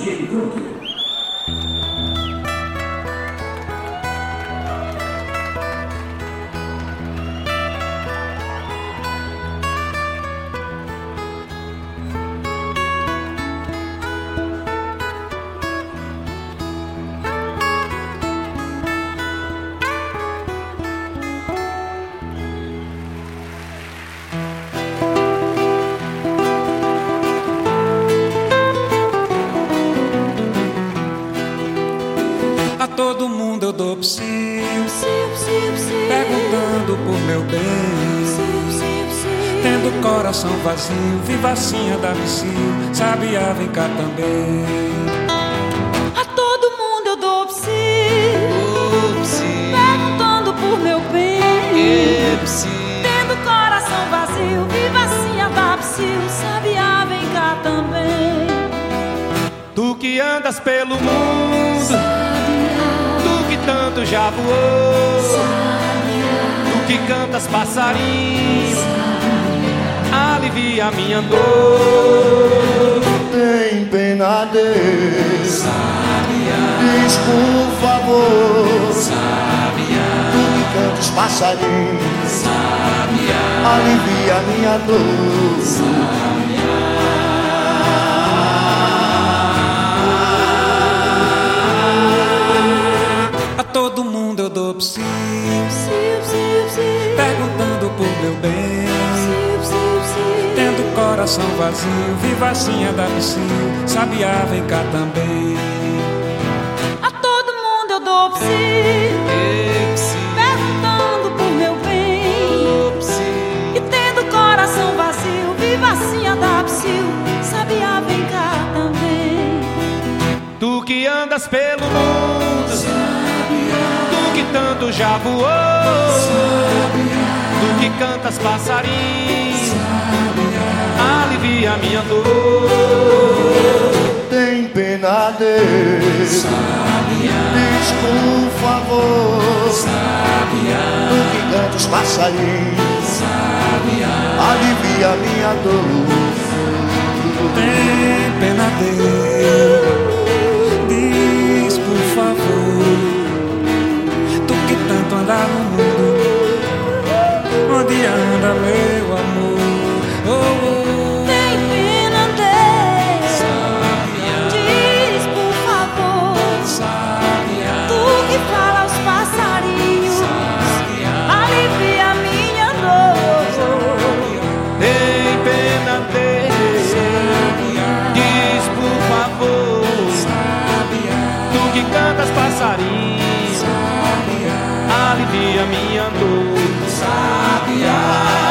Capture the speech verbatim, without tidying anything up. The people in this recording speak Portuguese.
D J Frank. Todo mundo eu dou psiu, perguntando por meu bem, tendo coração vazio, vivacinha da psiu, sabia, vem cá também. A todo mundo eu dou psiu, perguntando por meu bem, tendo coração vazio, vivacinha da psiu, sabia, vem cá também. Tu que andas pelo mundo, tanto já voou, tu que cantas passarinho, alivia minha dor. Tem pena Deus, diz por favor, tu que cantas passarinho, alivia minha dor. Todo mundo eu dou psiu, perguntando por meu bem, tendo coração vazio, vivacinha da psiu, sabia, vem cá também. A todo mundo eu dou psiu, perguntando por meu bem, e tendo coração vazio, vivacinha da psiu, sabia, vem cá também. Tu que andas pelo mundo, que tanto já voou, tu que cantas passarinho, alivia minha dor. Tem pena Deus, diz por favor, tu que cantas passarinho, alivia minha dor. Tem pena Deus, diz por favor, tanto andar no mundo, onde anda meu amor? Oh, oh. Tem pena Deus, diz por favor, Sabia. Tu que fala aos passarinhos, Sabia. Alivia minha dor. Tem pena Deus, diz por favor, Sabia. Tu que cantas passarinhos, alivia minha dor, sabia.